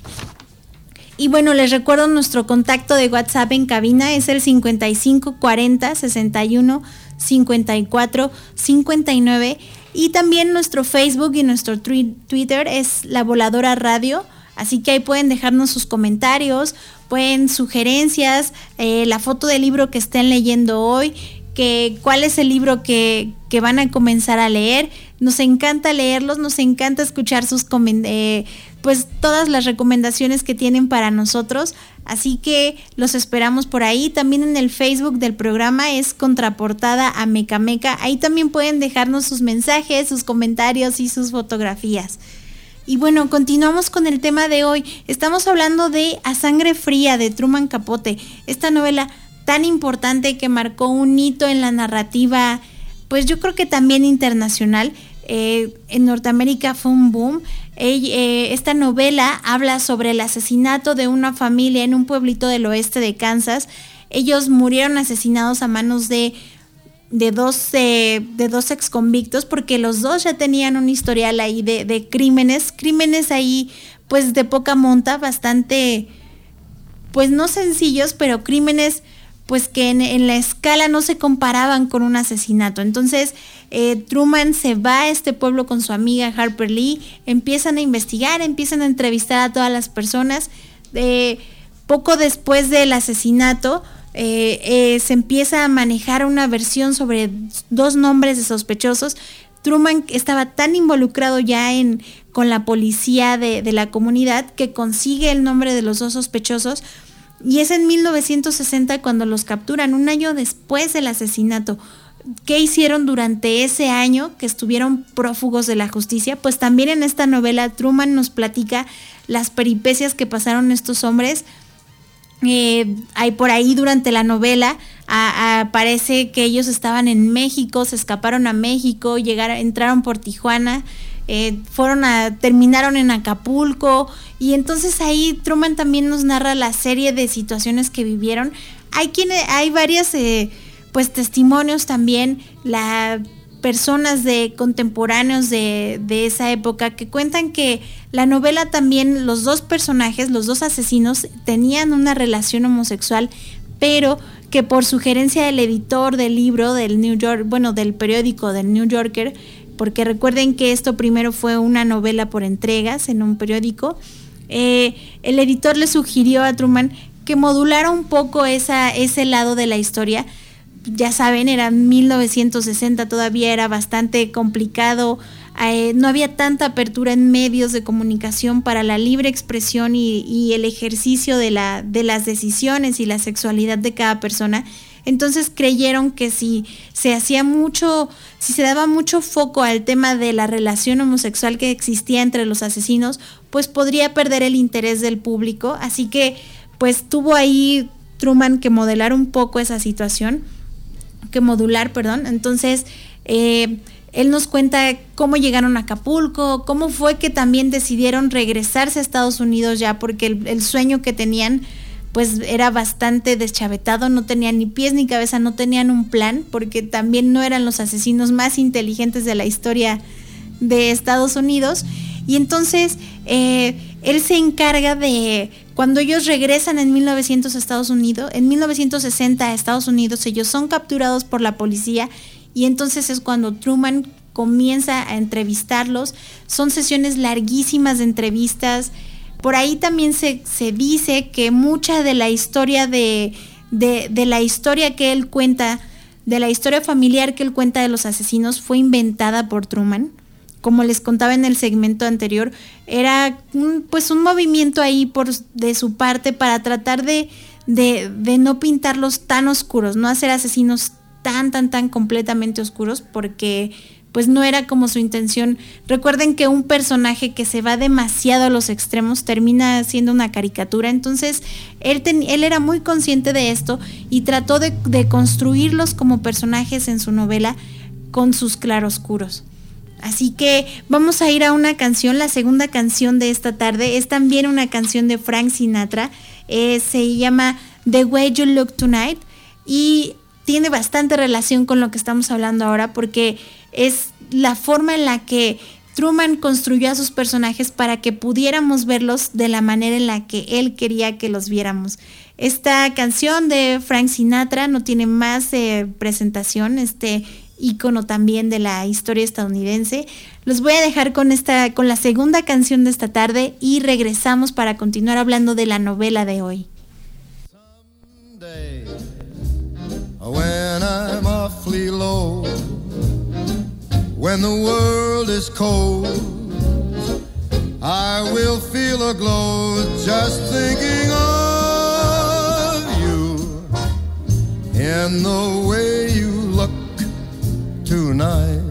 Y bueno, les recuerdo nuestro contacto de WhatsApp en cabina es el cincuenta y cinco cuarenta sesenta y uno cincuenta y cuatro cincuenta y nueve, y también nuestro Facebook y nuestro twi- Twitter es La Voladora Radio. Así que ahí pueden dejarnos sus comentarios, pueden sugerencias, eh, la foto del libro que estén leyendo hoy, que cuál es el libro que, que van a comenzar a leer. Nos encanta leerlos, nos encanta escuchar sus comen- eh, pues todas las recomendaciones que tienen para nosotros. Así que los esperamos por ahí. También en el Facebook del programa es Contraportada a Meca Meca. Ahí también pueden dejarnos sus mensajes, sus comentarios y sus fotografías. Y bueno, continuamos con el tema de hoy. Estamos hablando de A Sangre Fría de Truman Capote, esta novela tan importante que marcó un hito en la narrativa, pues yo creo que también internacional. Eh, en Norteamérica fue un boom. Eh, eh, esta novela habla sobre el asesinato de una familia en un pueblito del oeste de Kansas. Ellos murieron asesinados a manos de de dos, eh, de dos ex convictos, porque los dos ya tenían un historial ahí de, de crímenes, crímenes ahí pues de poca monta, bastante, pues no sencillos, pero crímenes pues que en, en la escala no se comparaban con un asesinato. Entonces eh, Truman se va a este pueblo con su amiga Harper Lee, empiezan a investigar, empiezan a entrevistar a todas las personas. Eh, poco después del asesinato, Eh, eh, se empieza a manejar una versión sobre dos nombres de sospechosos. Truman estaba tan involucrado ya en, con la policía de, de la comunidad que consigue el nombre de los dos sospechosos, y es en mil novecientos sesenta cuando los capturan, un año después del asesinato. ¿Qué hicieron durante ese año que estuvieron prófugos de la justicia? Pues también en esta novela Truman nos platica las peripecias que pasaron estos hombres. Eh, hay por ahí durante la novela a, a, parece que ellos estaban en México, se escaparon a México, llegaron, entraron por Tijuana, eh, fueron a, terminaron en Acapulco, y entonces ahí Truman también nos narra la serie de situaciones que vivieron. Hay quienes, hay varias eh, pues testimonios también, la personas de contemporáneos de, de esa época que cuentan que la novela también, los dos personajes, los dos asesinos tenían una relación homosexual, pero que por sugerencia del editor del libro del New York, bueno, del periódico del New Yorker, porque recuerden que esto primero fue una novela por entregas en un periódico, eh, el editor le sugirió a Truman que modulara un poco esa, ese lado de la historia. Ya saben, era mil novecientos sesenta, todavía era bastante complicado, eh, no había tanta apertura en medios de comunicación para la libre expresión y, y el ejercicio de, la, de las decisiones y la sexualidad de cada persona. Entonces creyeron que si se hacía mucho, si se daba mucho foco al tema de la relación homosexual que existía entre los asesinos, pues podría perder el interés del público. Así que pues tuvo ahí Truman que modelar un poco esa situación. que modular, perdón. Entonces, eh, él nos cuenta cómo llegaron a Acapulco, cómo fue que también decidieron regresarse a Estados Unidos ya, porque el, el sueño que tenían, pues era bastante deschavetado, no tenían ni pies ni cabeza, no tenían un plan, porque también no eran los asesinos más inteligentes de la historia de Estados Unidos. Y entonces, eh, él se encarga de, cuando ellos regresan en mil novecientos a Estados Unidos, en mil novecientos sesenta a Estados Unidos, ellos son capturados por la policía, y entonces es cuando Truman comienza a entrevistarlos. Son sesiones larguísimas de entrevistas. Por ahí también se, se dice que mucha de la historia de, de, de la historia que él cuenta, de la historia familiar que él cuenta de los asesinos, fue inventada por Truman. Como les contaba en el segmento anterior, era un, pues un movimiento ahí por, de su parte para tratar de, de, de no pintarlos tan oscuros, no hacer asesinos tan, tan, tan completamente oscuros, porque pues no era como su intención. Recuerden que un personaje que se va demasiado a los extremos termina siendo una caricatura, entonces él, ten, él era muy consciente de esto y trató de, de construirlos como personajes en su novela con sus claroscuros. Así que vamos a ir a una canción, la segunda canción de esta tarde, es también una canción de Frank Sinatra, eh, se llama The Way You Look Tonight y tiene bastante relación con lo que estamos hablando ahora, porque es la forma en la que Truman construyó a sus personajes para que pudiéramos verlos de la manera en la que él quería que los viéramos. Esta canción de Frank Sinatra no tiene más eh, presentación, este ícono también de la historia estadounidense. Los voy a dejar con esta, con la segunda canción de esta tarde y regresamos para continuar hablando de la novela de hoy. Someday, when I'm awfully low, when the world is cold, I will feel a glow just thinking of you and the way you look tonight.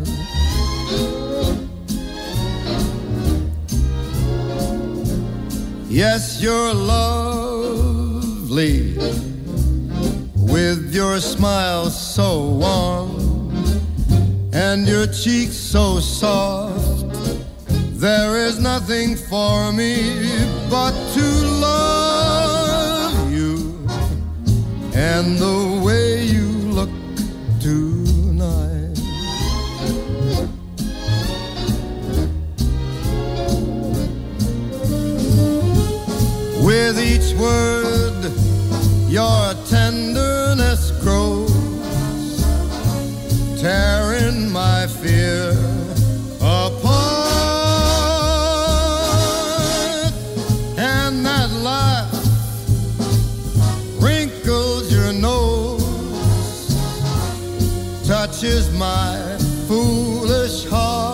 Yes, you're lovely with your smile so warm and your cheeks so soft. There is nothing for me but to love you and the way you look tonight. With each word your tenderness grows, tearing my fear apart, and that laugh wrinkles your nose, touches my foolish heart.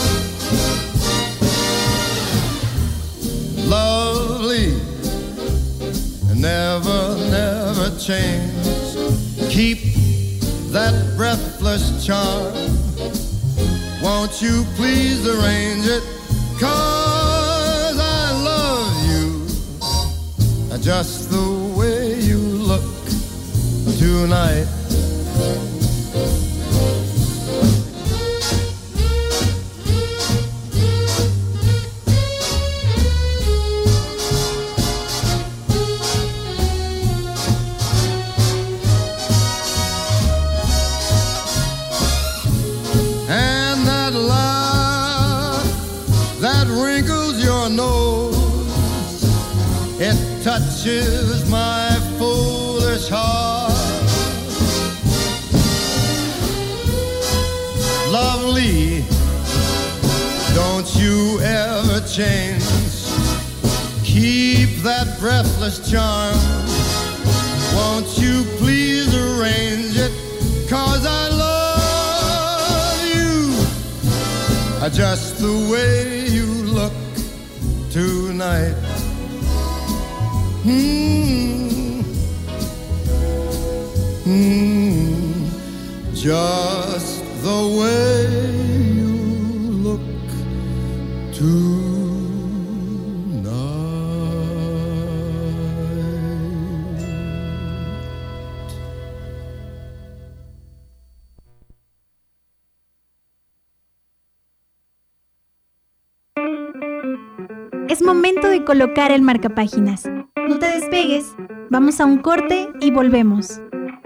Lovely, never, never change. Keep that breathless charm. Won't you please arrange it? 'Cause I love you just the way you look tonight. Touches my foolish heart. Lovely, don't you ever change. Keep that breathless charm. Won't you please arrange it? 'Cause I love you just the way you look tonight. Mm, mm, just the way you look tonight. Es momento de colocar el marcapáginas. No te despegues, vamos a un corte y volvemos.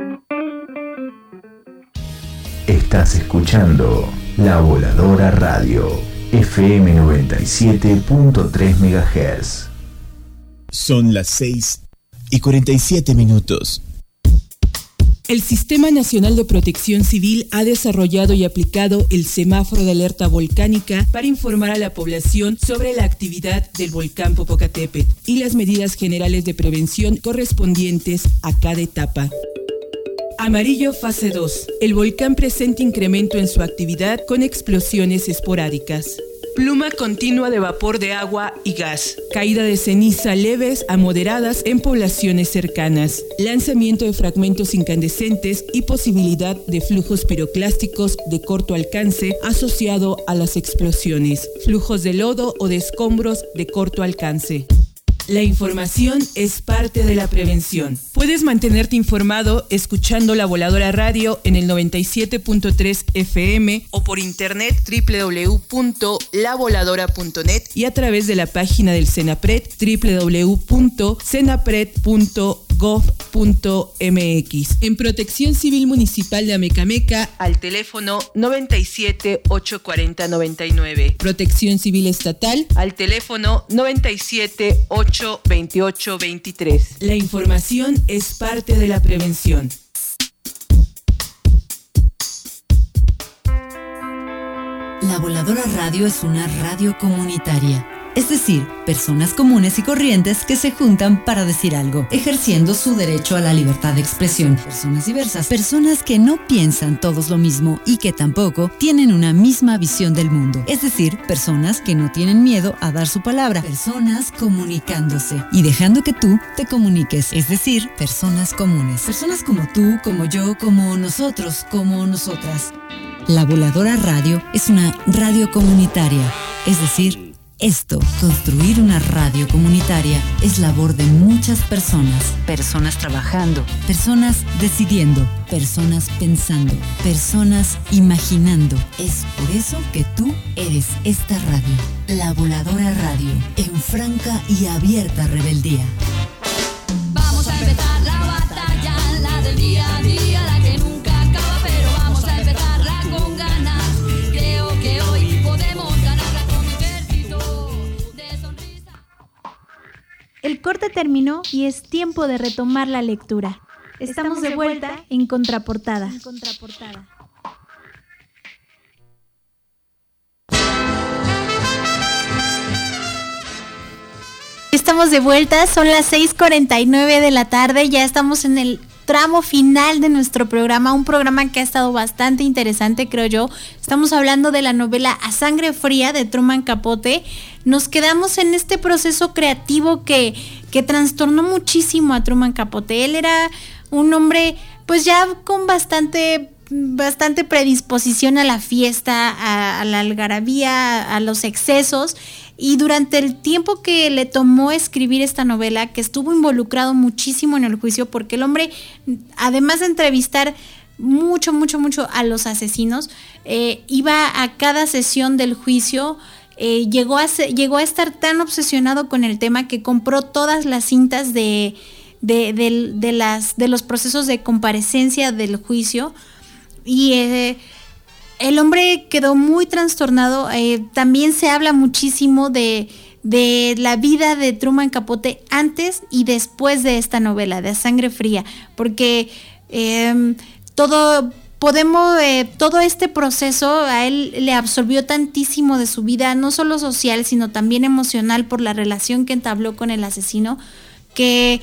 Estás escuchando La Voladora Radio, F M noventa y siete punto tres megahertz. Son las seis y cuarenta y siete minutos. El Sistema Nacional de Protección Civil ha desarrollado y aplicado el semáforo de alerta volcánica para informar a la población sobre la actividad del volcán Popocatépetl y las medidas generales de prevención correspondientes a cada etapa. Amarillo fase dos. El volcán presenta incremento en su actividad con explosiones esporádicas. pluma continua de vapor de agua y gas, caída de ceniza leves a moderadas en poblaciones cercanas, lanzamiento de fragmentos incandescentes y posibilidad de flujos piroclásticos de corto alcance asociado a las explosiones, flujos de lodo o de escombros de corto alcance. La información es parte de la prevención. Puedes mantenerte informado escuchando La Voladora Radio en el noventa y siete punto tres F M o por internet doble u doble u doble u punto la voladora punto net y a través de la página del CENAPRED doble u doble u doble u punto cenapred punto gov punto m x. En Protección Civil Municipal de Amecameca al teléfono noventa y siete, ochocientos cuarenta, noventa y nueve. Protección Civil Estatal al teléfono noventa y siete, ocho veintiocho veintitrés. La información es parte de la prevención. La Voladora Radio es una radio comunitaria. Es decir, personas comunes y corrientes que se juntan para decir algo, ejerciendo su derecho a la libertad de expresión. Personas diversas, personas que no piensan todos lo mismo y que tampoco tienen una misma visión del mundo. Es decir, personas que no tienen miedo a dar su palabra. Personas comunicándose y dejando que tú te comuniques. Es decir, personas comunes. Personas como tú, como yo, como nosotros, como nosotras. La Voladora Radio es una radio comunitaria, es decir, esto, construir una radio comunitaria, es labor de muchas personas. Personas trabajando, personas decidiendo, personas pensando, personas imaginando. Es por eso que tú eres esta radio, La Voladora Radio, en franca y abierta rebeldía. Vamos a empezar la batalla, la del día a día, la que nunca acaba, pero vamos a empezarla con ganas. Creo que hoy podemos ganarla con mi ejército de sonrisa. El corte terminó y es tiempo de retomar la lectura. Estamos de vuelta en Contraportada. En Contraportada. Estamos de vuelta, son las seis cuarenta y nueve de la tarde, ya estamos en el tramo final de nuestro programa, un programa que ha estado bastante interesante, creo yo. Estamos hablando de la novela A Sangre Fría de Truman Capote. Nos quedamos en este proceso creativo que, que trastornó muchísimo a Truman Capote. Él era un hombre pues ya con bastante... bastante predisposición a la fiesta, a, a la algarabía, a, a los excesos, y durante el tiempo que le tomó escribir esta novela, que estuvo involucrado muchísimo en el juicio, porque el hombre, además de entrevistar mucho, mucho, mucho a los asesinos, eh, iba a cada sesión del juicio, eh, llegó a ser, llegó a estar tan obsesionado con el tema que compró todas las cintas de, de, de, de, las, de los procesos de comparecencia del juicio. Y eh, el hombre quedó muy trastornado. Eh, también se habla muchísimo de, de la vida de Truman Capote antes y después de esta novela, de A Sangre Fría, porque eh, todo, podemos, eh, todo este proceso a él le absorbió tantísimo de su vida, no solo social, sino también emocional, por la relación que entabló con el asesino, que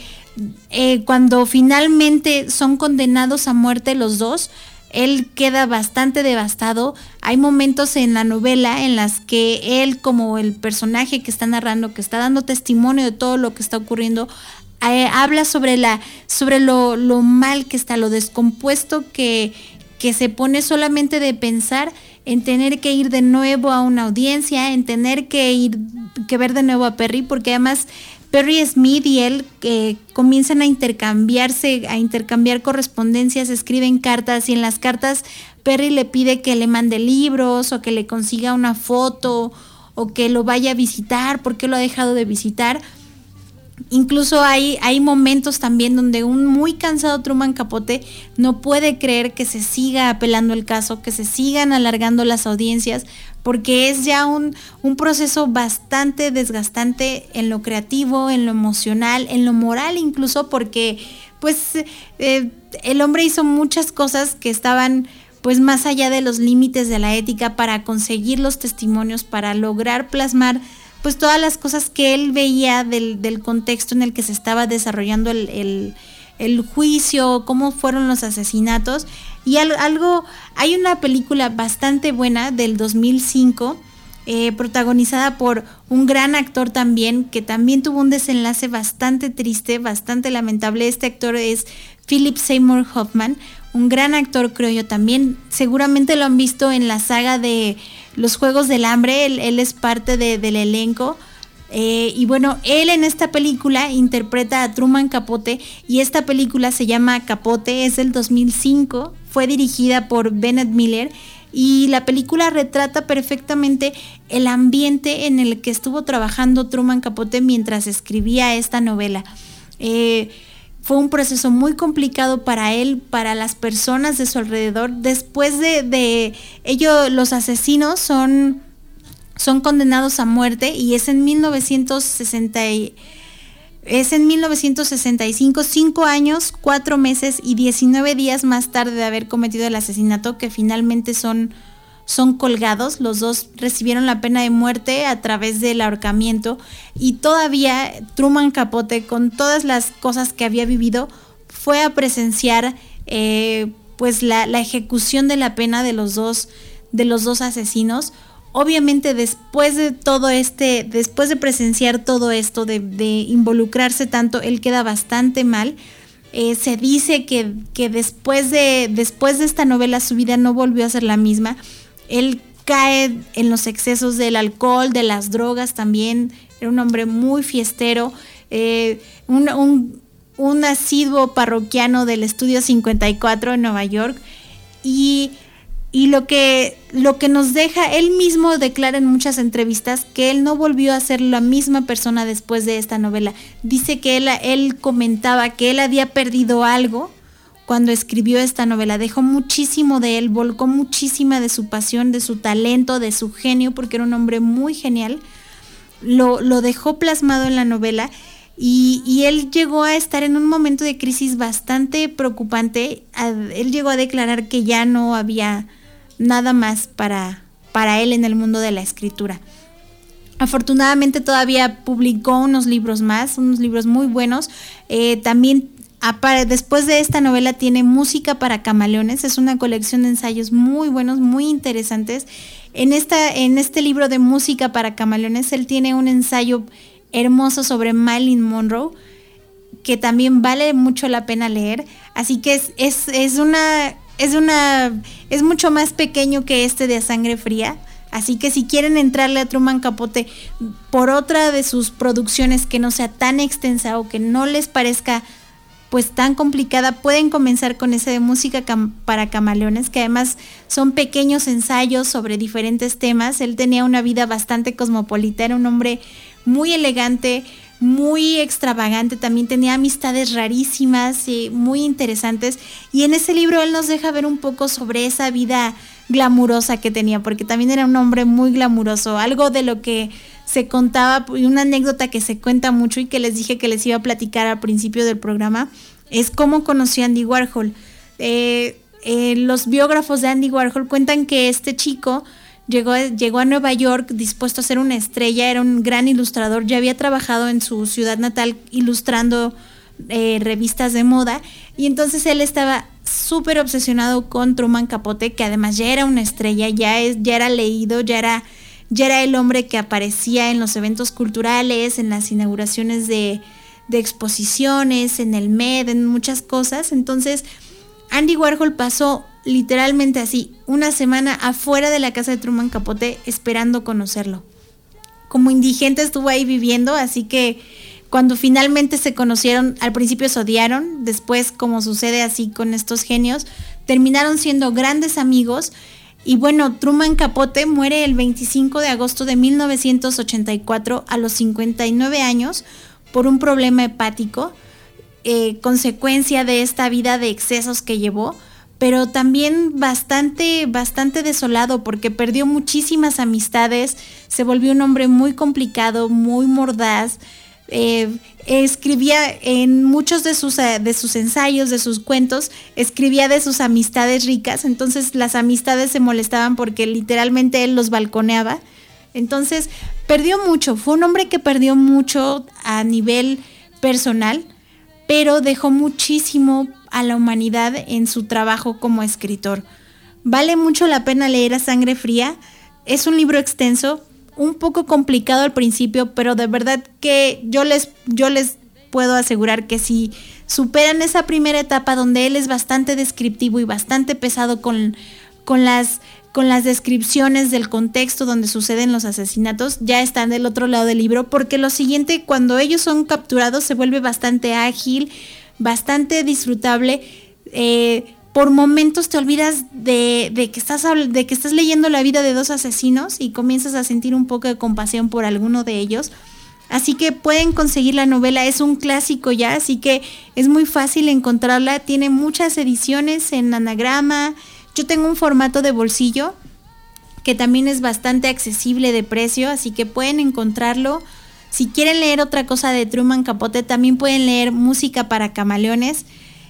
eh, cuando finalmente son condenados a muerte los dos, él queda bastante devastado. Hay momentos en la novela en las que él, como el personaje que está narrando, que está dando testimonio de todo lo que está ocurriendo, eh, habla sobre la, sobre lo, lo mal que está, lo descompuesto que, que se pone solamente de pensar en tener que ir de nuevo a una audiencia, en tener que ir, que ver de nuevo a Perry, porque además Perry Smith y él eh, comienzan a intercambiarse, a intercambiar correspondencias, escriben cartas, y en las cartas Perry le pide que le mande libros o que le consiga una foto o que lo vaya a visitar, porque lo ha dejado de visitar. Incluso hay, hay momentos también donde un muy cansado Truman Capote no puede creer que se siga apelando el caso, que se sigan alargando las audiencias, porque es ya un, un proceso bastante desgastante en lo creativo, en lo emocional, en lo moral incluso, porque pues eh, el hombre hizo muchas cosas que estaban pues más allá de los límites de la ética para conseguir los testimonios, para lograr plasmar pues todas las cosas que él veía del, del contexto en el que se estaba desarrollando el, el, el juicio, cómo fueron los asesinatos. Y al, algo, hay una película bastante buena del dos mil cinco eh, protagonizada por un gran actor también, que también tuvo un desenlace bastante triste, bastante lamentable. Este actor es Philip Seymour Hoffman, un gran actor, creo yo también. Seguramente lo han visto en la saga de Los Juegos del Hambre, él, él es parte de, del elenco. Eh, y bueno, él en esta película interpreta a Truman Capote, y esta película se llama Capote, es del dos mil cinco, fue dirigida por Bennett Miller, y la película retrata perfectamente el ambiente en el que estuvo trabajando Truman Capote mientras escribía esta novela. Eh, fue un proceso muy complicado para él, para las personas de su alrededor. Después de, de ello, los asesinos son, son condenados a muerte, y es en mil novecientos sesenta y, es en mil novecientos sesenta y cinco, cinco años, cuatro meses y diecinueve días más tarde de haber cometido el asesinato, que finalmente son, son colgados. Los dos recibieron la pena de muerte a través del ahorcamiento, y todavía Truman Capote, con todas las cosas que había vivido, fue a presenciar eh, pues la, la ejecución de la pena de los dos, de los dos asesinos. Obviamente después de todo este, después de presenciar todo esto, de, de involucrarse tanto, él queda bastante mal. Eh, se dice que, que después de, después de esta novela su vida no volvió a ser la misma. Él cae en los excesos del alcohol, de las drogas también. Era un hombre muy fiestero, eh, un, un, un asiduo parroquiano del Estudio cincuenta y cuatro en Nueva York. Y Y lo que, lo que nos deja, él mismo declara en muchas entrevistas que él no volvió a ser la misma persona después de esta novela. Dice que él, él comentaba que él había perdido algo cuando escribió esta novela. Dejó muchísimo de él, volcó muchísima de su pasión, de su talento, de su genio, porque era un hombre muy genial. Lo, lo dejó plasmado en la novela. Y, y él llegó a estar en un momento de crisis bastante preocupante. Él llegó a declarar que ya no había nada más para, para él en el mundo de la escritura. Afortunadamente todavía publicó unos libros más, unos libros muy buenos. Eh, también apare, después de esta novela tiene Música para Camaleones, es una colección de ensayos muy buenos, muy interesantes. En, esta, en este libro de Música para Camaleones, él tiene un ensayo hermoso sobre Marilyn Monroe, que también vale mucho la pena leer. Así que es, es, es una... Es una es mucho más pequeño que este de A Sangre Fría, así que si quieren entrarle a Truman Capote por otra de sus producciones que no sea tan extensa o que no les parezca pues tan complicada, pueden comenzar con ese de Música cam- para Camaleones, que además son pequeños ensayos sobre diferentes temas. Él tenía una vida bastante cosmopolita, era un hombre muy elegante, muy extravagante, también tenía amistades rarísimas y muy interesantes, y en ese libro él nos deja ver un poco sobre esa vida glamurosa que tenía, porque también era un hombre muy glamuroso. Algo de lo que se contaba, una anécdota que se cuenta mucho y que les dije que les iba a platicar al principio del programa, es cómo conoció a Andy Warhol. Eh, eh, los biógrafos de Andy Warhol cuentan que este chico Llegó, llegó a Nueva York dispuesto a ser una estrella, era un gran ilustrador, ya había trabajado en su ciudad natal ilustrando eh, revistas de moda, y entonces él estaba súper obsesionado con Truman Capote, que además ya era una estrella, ya, es, ya era leído, ya era, ya era el hombre que aparecía en los eventos culturales, en las inauguraciones de, de exposiciones, en el M E D, en muchas cosas. Entonces Andy Warhol pasó literalmente así una semana afuera de la casa de Truman Capote esperando conocerlo. Como indigente estuvo ahí viviendo, así que cuando finalmente se conocieron, al principio se odiaron, después, como sucede así con estos genios, terminaron siendo grandes amigos. Y bueno, Truman Capote muere el veinticinco de agosto de mil novecientos ochenta y cuatro a los cincuenta y nueve años por un problema hepático, eh, consecuencia de esta vida de excesos que llevó, pero también bastante, bastante desolado, porque perdió muchísimas amistades, se volvió un hombre muy complicado, muy mordaz. Eh, escribía en muchos de sus, de sus ensayos, de sus cuentos, escribía de sus amistades ricas, entonces las amistades se molestaban porque literalmente él los balconeaba. Entonces perdió mucho, fue un hombre que perdió mucho a nivel personal, pero dejó muchísimo a la humanidad en su trabajo como escritor. Vale mucho la pena leer A Sangre Fría. Es un libro extenso, un poco complicado al principio, pero de verdad que yo les, yo les puedo asegurar que si superan esa primera etapa donde él es bastante descriptivo y bastante pesado con, con las... con las descripciones del contexto donde suceden los asesinatos, ya están del otro lado del libro, porque lo siguiente, cuando ellos son capturados, se vuelve bastante ágil, bastante disfrutable. Eh, por momentos te olvidas de, de, que estás, de que estás leyendo la vida de dos asesinos y comienzas a sentir un poco de compasión por alguno de ellos. Así que pueden conseguir la novela, es un clásico ya, así que es muy fácil encontrarla. Tiene muchas ediciones en anagrama. Yo tengo un formato de bolsillo que también es bastante accesible de precio, así que pueden encontrarlo. Si quieren leer otra cosa de Truman Capote, también pueden leer Música para Camaleones.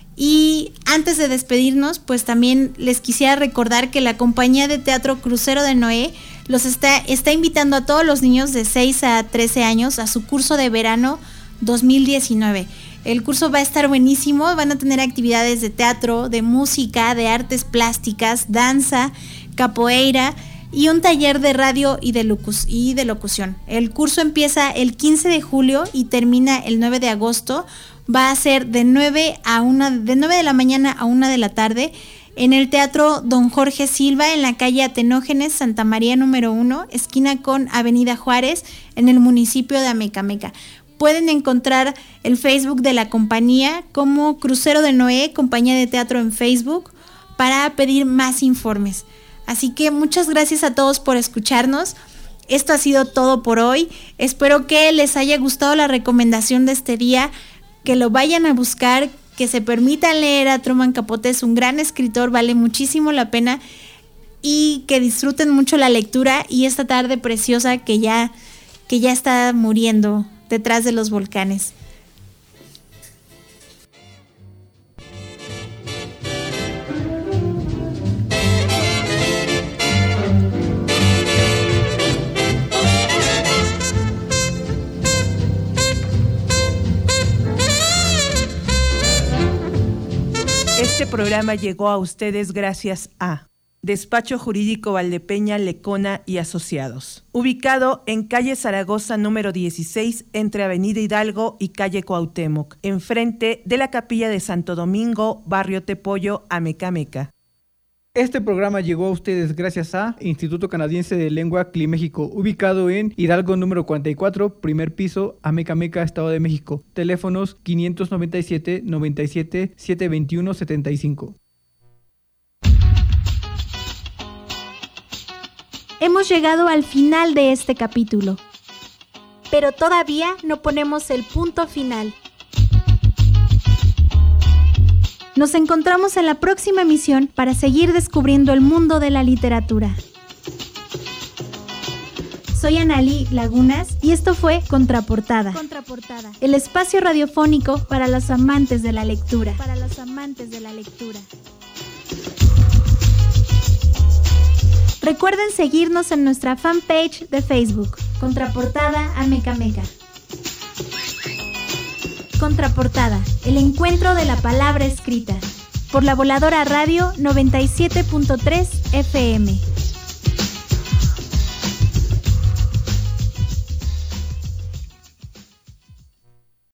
Y antes de despedirnos, pues también les quisiera recordar que la compañía de teatro Crucero de Noé los está, está invitando a todos los niños de seis a trece años a su curso de verano dos mil diecinueve. El curso va a estar buenísimo, van a tener actividades de teatro, de música, de artes plásticas, danza, capoeira y un taller de radio y de, locu- y de locución. El curso empieza el quince de julio y termina el nueve de agosto. Va a ser de nueve a una, de nueve de la mañana a una de la tarde en el Teatro Don Jorge Silva en la calle Atenógenes, Santa María número uno, esquina con Avenida Juárez, en el municipio de Amecameca. Pueden encontrar el Facebook de la compañía como Crucero de Noé, compañía de teatro en Facebook, para pedir más informes. Así que muchas gracias a todos por escucharnos. Esto ha sido todo por hoy. Espero que les haya gustado la recomendación de este día, que lo vayan a buscar, que se permitan leer a Truman Capote. Es un gran escritor, vale muchísimo la pena, y que disfruten mucho la lectura y esta tarde preciosa que ya, que ya está muriendo detrás de los volcanes. Este programa llegó a ustedes gracias a Despacho Jurídico Valdepeña, Lecona y Asociados, ubicado en calle Zaragoza número dieciséis entre Avenida Hidalgo y calle Cuauhtémoc, enfrente de la Capilla de Santo Domingo, barrio Tepollo, Amecameca. Este programa llegó a ustedes gracias a Instituto Canadiense de Lengua Climéxico, ubicado en Hidalgo número cuarenta y cuatro, primer piso, Amecameca, Estado de México. Teléfonos quinientos noventa y siete, noventa y siete, setecientos veintiuno, setenta y cinco. Hemos llegado al final de este capítulo, pero todavía no ponemos el punto final. Nos encontramos en la próxima emisión para seguir descubriendo el mundo de la literatura. Soy Analí Lagunas y esto fue Contraportada, Contraportada, el espacio radiofónico para los amantes de la lectura. Para los amantes de la lectura. Recuerden seguirnos en nuestra fanpage de Facebook, Contraportada Amecameca. Contraportada, el encuentro de la palabra escrita, por la Voladora Radio noventa y siete punto tres F M.